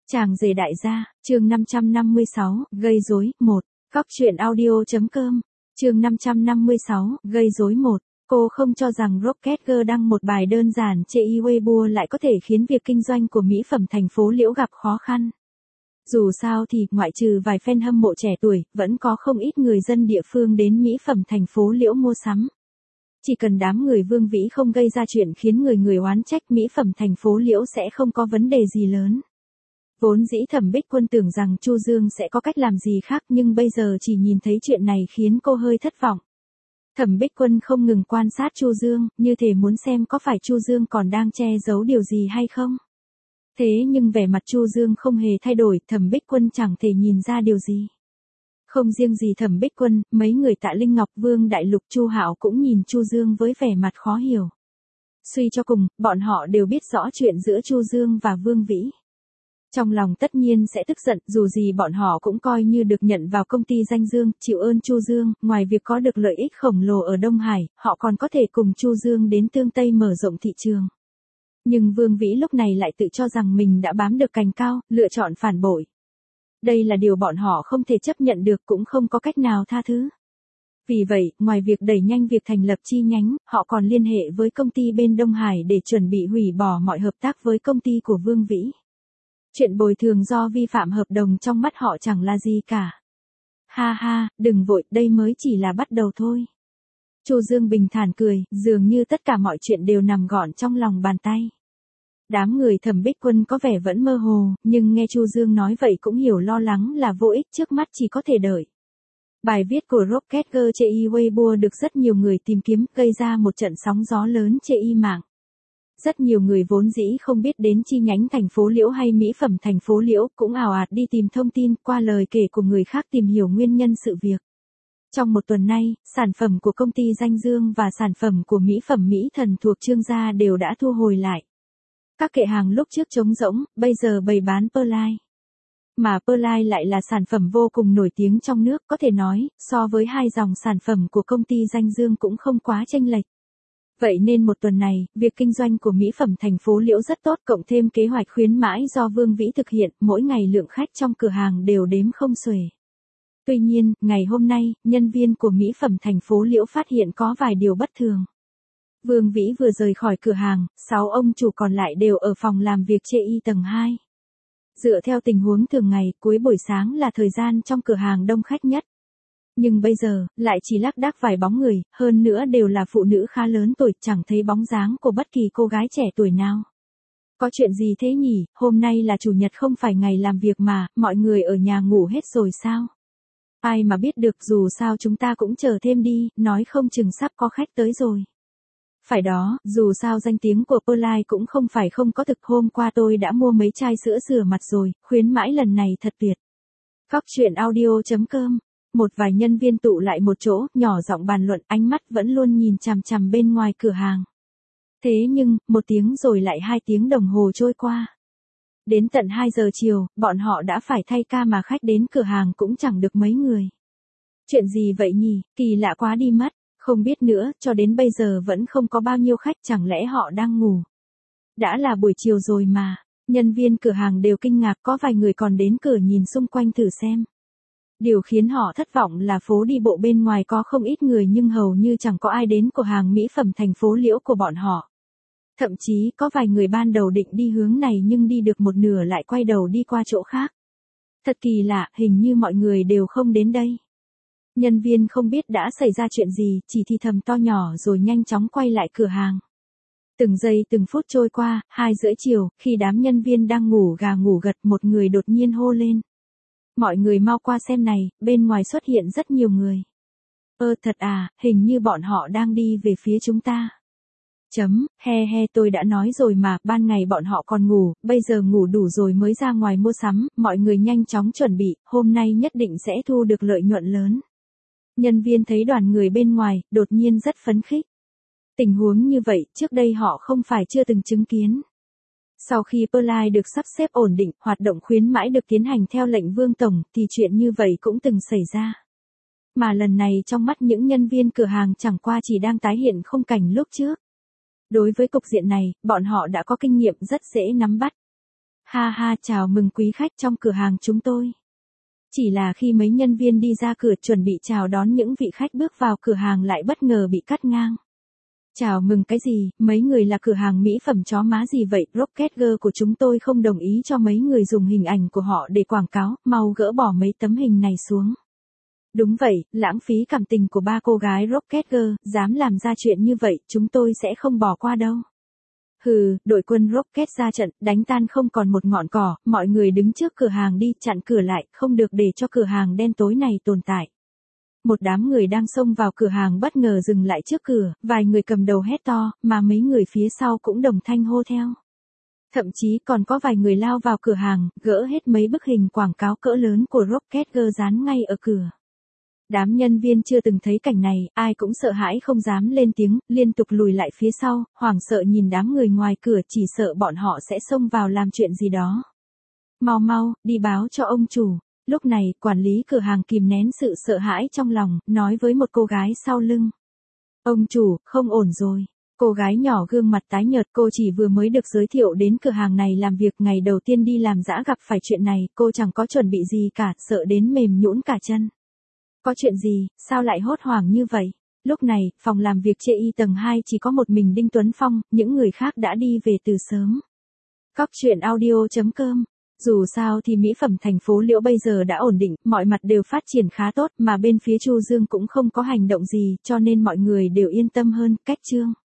Chàng rể đại gia, chương 556, gây rối, 1. Góc truyện audio.com, chương 556, gây rối 1. Cô không cho rằng Rocket Girl đăng một bài đơn giản trên Weibo lại có thể khiến việc kinh doanh của mỹ phẩm thành phố Liễu gặp khó khăn. Dù sao thì, ngoại trừ vài fan hâm mộ trẻ tuổi, vẫn có không ít người dân địa phương đến mỹ phẩm thành phố Liễu mua sắm. Chỉ cần đám người Vương Vĩ không gây ra chuyện khiến người oán trách, mỹ phẩm thành phố Liễu sẽ không có vấn đề gì lớn. Vốn dĩ Thẩm Bích Quân tưởng rằng Chu Dương sẽ có cách làm gì khác, nhưng bây giờ chỉ nhìn thấy chuyện này khiến cô hơi thất vọng. Thẩm Bích Quân không ngừng quan sát Chu Dương, như thể muốn xem có phải Chu Dương còn đang che giấu điều gì hay không. Thế nhưng vẻ mặt Chu Dương không hề thay đổi, Thẩm Bích Quân chẳng thể nhìn ra điều gì. Không riêng gì Thẩm Bích Quân, mấy người Tạ Linh Ngọc, Vương Đại Lục, Chu Hạo cũng nhìn Chu Dương với vẻ mặt khó hiểu. Suy cho cùng, bọn họ đều biết rõ chuyện giữa Chu Dương và Vương Vĩ. Trong lòng tất nhiên sẽ tức giận, dù gì bọn họ cũng coi như được nhận vào công ty danh Dương, chịu ơn Chu Dương, ngoài việc có được lợi ích khổng lồ ở Đông Hải, họ còn có thể cùng Chu Dương đến Tương Tây mở rộng thị trường. Nhưng Vương Vĩ lúc này lại tự cho rằng mình đã bám được cành cao, lựa chọn phản bội. Đây là điều bọn họ không thể chấp nhận được, cũng không có cách nào tha thứ. Vì vậy, ngoài việc đẩy nhanh việc thành lập chi nhánh, họ còn liên hệ với công ty bên Đông Hải để chuẩn bị hủy bỏ mọi hợp tác với công ty của Vương Vĩ. Chuyện bồi thường do vi phạm hợp đồng trong mắt họ chẳng là gì cả. Ha ha, đừng vội, đây mới chỉ là bắt đầu thôi. Chu Dương bình thản cười, dường như tất cả mọi chuyện đều nằm gọn trong lòng bàn tay. Đám người Thẩm Bích Quân có vẻ vẫn mơ hồ, nhưng nghe Chu Dương nói vậy cũng hiểu lo lắng là vô ích, trước mắt chỉ có thể đợi. Bài viết của Rocket Girl trên Weibo được rất nhiều người tìm kiếm, gây ra một trận sóng gió lớn trên mạng. Rất nhiều người vốn dĩ không biết đến chi nhánh thành phố Liễu hay mỹ phẩm thành phố Liễu cũng ào ạt đi tìm thông tin, qua lời kể của người khác tìm hiểu nguyên nhân sự việc. Trong một tuần nay, sản phẩm của công ty Danh Dương và sản phẩm của mỹ phẩm Mỹ Thần thuộc Trương gia đều đã thu hồi lại. Các kệ hàng lúc trước trống rỗng, bây giờ bày bán Pearline. Mà Pearline lại là sản phẩm vô cùng nổi tiếng trong nước, có thể nói, so với hai dòng sản phẩm của công ty Danh Dương cũng không quá chênh lệch. Vậy nên một tuần này, việc kinh doanh của mỹ phẩm thành phố Liễu rất tốt, cộng thêm kế hoạch khuyến mãi do Vương Vĩ thực hiện, mỗi ngày lượng khách trong cửa hàng đều đếm không xuể. Tuy nhiên, ngày hôm nay, nhân viên của mỹ phẩm thành phố Liễu phát hiện có vài điều bất thường. Vương Vĩ vừa rời khỏi cửa hàng, 6 ông chủ còn lại đều ở phòng làm việc trên tầng 2. Dựa theo tình huống thường ngày, cuối buổi sáng là thời gian trong cửa hàng đông khách nhất. Nhưng bây giờ, lại chỉ lác đác vài bóng người, hơn nữa đều là phụ nữ khá lớn tuổi, chẳng thấy bóng dáng của bất kỳ cô gái trẻ tuổi nào. Có chuyện gì thế nhỉ, hôm nay là chủ nhật không phải ngày làm việc mà, mọi người ở nhà ngủ hết rồi sao? Ai mà biết được, dù sao chúng ta cũng chờ thêm đi, nói không chừng sắp có khách tới rồi. Phải đó, dù sao danh tiếng của Pearline cũng không phải không có thực, hôm qua tôi đã mua mấy chai sữa rửa mặt rồi, khuyến mãi lần này thật tuyệt. Góc truyện audio.com. Một vài nhân viên tụ lại một chỗ, nhỏ giọng bàn luận, ánh mắt vẫn luôn nhìn chằm chằm bên ngoài cửa hàng. Thế nhưng, 1 tiếng rồi lại 2 tiếng đồng hồ trôi qua. Đến tận 2 giờ chiều, bọn họ đã phải thay ca mà khách đến cửa hàng cũng chẳng được mấy người. Chuyện gì vậy nhỉ, kỳ lạ quá đi mất, không biết nữa, cho đến bây giờ vẫn không có bao nhiêu khách, chẳng lẽ họ đang ngủ. Đã là buổi chiều rồi mà, nhân viên cửa hàng đều kinh ngạc, có vài người còn đến cửa nhìn xung quanh thử xem. Điều khiến họ thất vọng là phố đi bộ bên ngoài có không ít người nhưng hầu như chẳng có ai đến cửa hàng mỹ phẩm thành phố Liễu của bọn họ. Thậm chí có vài người ban đầu định đi hướng này nhưng đi được một nửa lại quay đầu đi qua chỗ khác. Thật kỳ lạ, hình như mọi người đều không đến đây. Nhân viên không biết đã xảy ra chuyện gì, chỉ thì thầm to nhỏ rồi nhanh chóng quay lại cửa hàng. Từng giây từng phút trôi qua, 2 rưỡi chiều, khi đám nhân viên đang ngủ gà ngủ gật, một người đột nhiên hô lên. Mọi người mau qua xem này, bên ngoài xuất hiện rất nhiều người. Thật à, hình như bọn họ đang đi về phía chúng ta. He tôi đã nói rồi mà, ban ngày bọn họ còn ngủ, bây giờ ngủ đủ rồi mới ra ngoài mua sắm, mọi người nhanh chóng chuẩn bị, hôm nay nhất định sẽ thu được lợi nhuận lớn. Nhân viên thấy đoàn người bên ngoài, đột nhiên rất phấn khích. Tình huống như vậy, trước đây họ không phải chưa từng chứng kiến. Sau khi Pearline được sắp xếp ổn định, hoạt động khuyến mãi được tiến hành theo lệnh Vương Tổng, thì chuyện như vậy cũng từng xảy ra. Mà lần này trong mắt những nhân viên cửa hàng chẳng qua chỉ đang tái hiện khung cảnh lúc trước. Đối với cục diện này, bọn họ đã có kinh nghiệm rất dễ nắm bắt. Ha ha, chào mừng quý khách trong cửa hàng chúng tôi. Chỉ là khi mấy nhân viên đi ra cửa chuẩn bị chào đón những vị khách bước vào cửa hàng lại bất ngờ bị cắt ngang. Chào mừng cái gì, mấy người là cửa hàng mỹ phẩm chó má gì vậy, Rocket Girl của chúng tôi không đồng ý cho mấy người dùng hình ảnh của họ để quảng cáo, mau gỡ bỏ mấy tấm hình này xuống. Đúng vậy, lãng phí cảm tình của ba cô gái Rocket Girl, dám làm ra chuyện như vậy, chúng tôi sẽ không bỏ qua đâu. Hừ, đội quân Rocket ra trận, đánh tan không còn một ngọn cỏ, mọi người đứng trước cửa hàng đi, chặn cửa lại, không được để cho cửa hàng đen tối này tồn tại. Một đám người đang xông vào cửa hàng bất ngờ dừng lại trước cửa, vài người cầm đầu hét to, mà mấy người phía sau cũng đồng thanh hô theo. Thậm chí còn có vài người lao vào cửa hàng, gỡ hết mấy bức hình quảng cáo cỡ lớn của Rocket Girl dán ngay ở cửa. Đám nhân viên chưa từng thấy cảnh này, ai cũng sợ hãi không dám lên tiếng, liên tục lùi lại phía sau, hoảng sợ nhìn đám người ngoài cửa, chỉ sợ bọn họ sẽ xông vào làm chuyện gì đó. Mau mau, đi báo cho ông chủ. Lúc này, quản lý cửa hàng kìm nén sự sợ hãi trong lòng, nói với một cô gái sau lưng. Ông chủ, không ổn rồi. Cô gái nhỏ gương mặt tái nhợt, cô chỉ vừa mới được giới thiệu đến cửa hàng này làm việc, ngày đầu tiên đi làm dã gặp phải chuyện này, cô chẳng có chuẩn bị gì cả, sợ đến mềm nhũn cả chân. Có chuyện gì, sao lại hốt hoảng như vậy? Lúc này, phòng làm việc chê y tầng 2 chỉ có một mình Đinh Tuấn Phong, những người khác đã đi về từ sớm. Cóc truyện audio.com. Dù sao thì mỹ phẩm thành phố Liễu bây giờ đã ổn định, mọi mặt đều phát triển khá tốt, mà bên phía Chu Dương cũng không có hành động gì, cho nên mọi người đều yên tâm hơn. Cách chương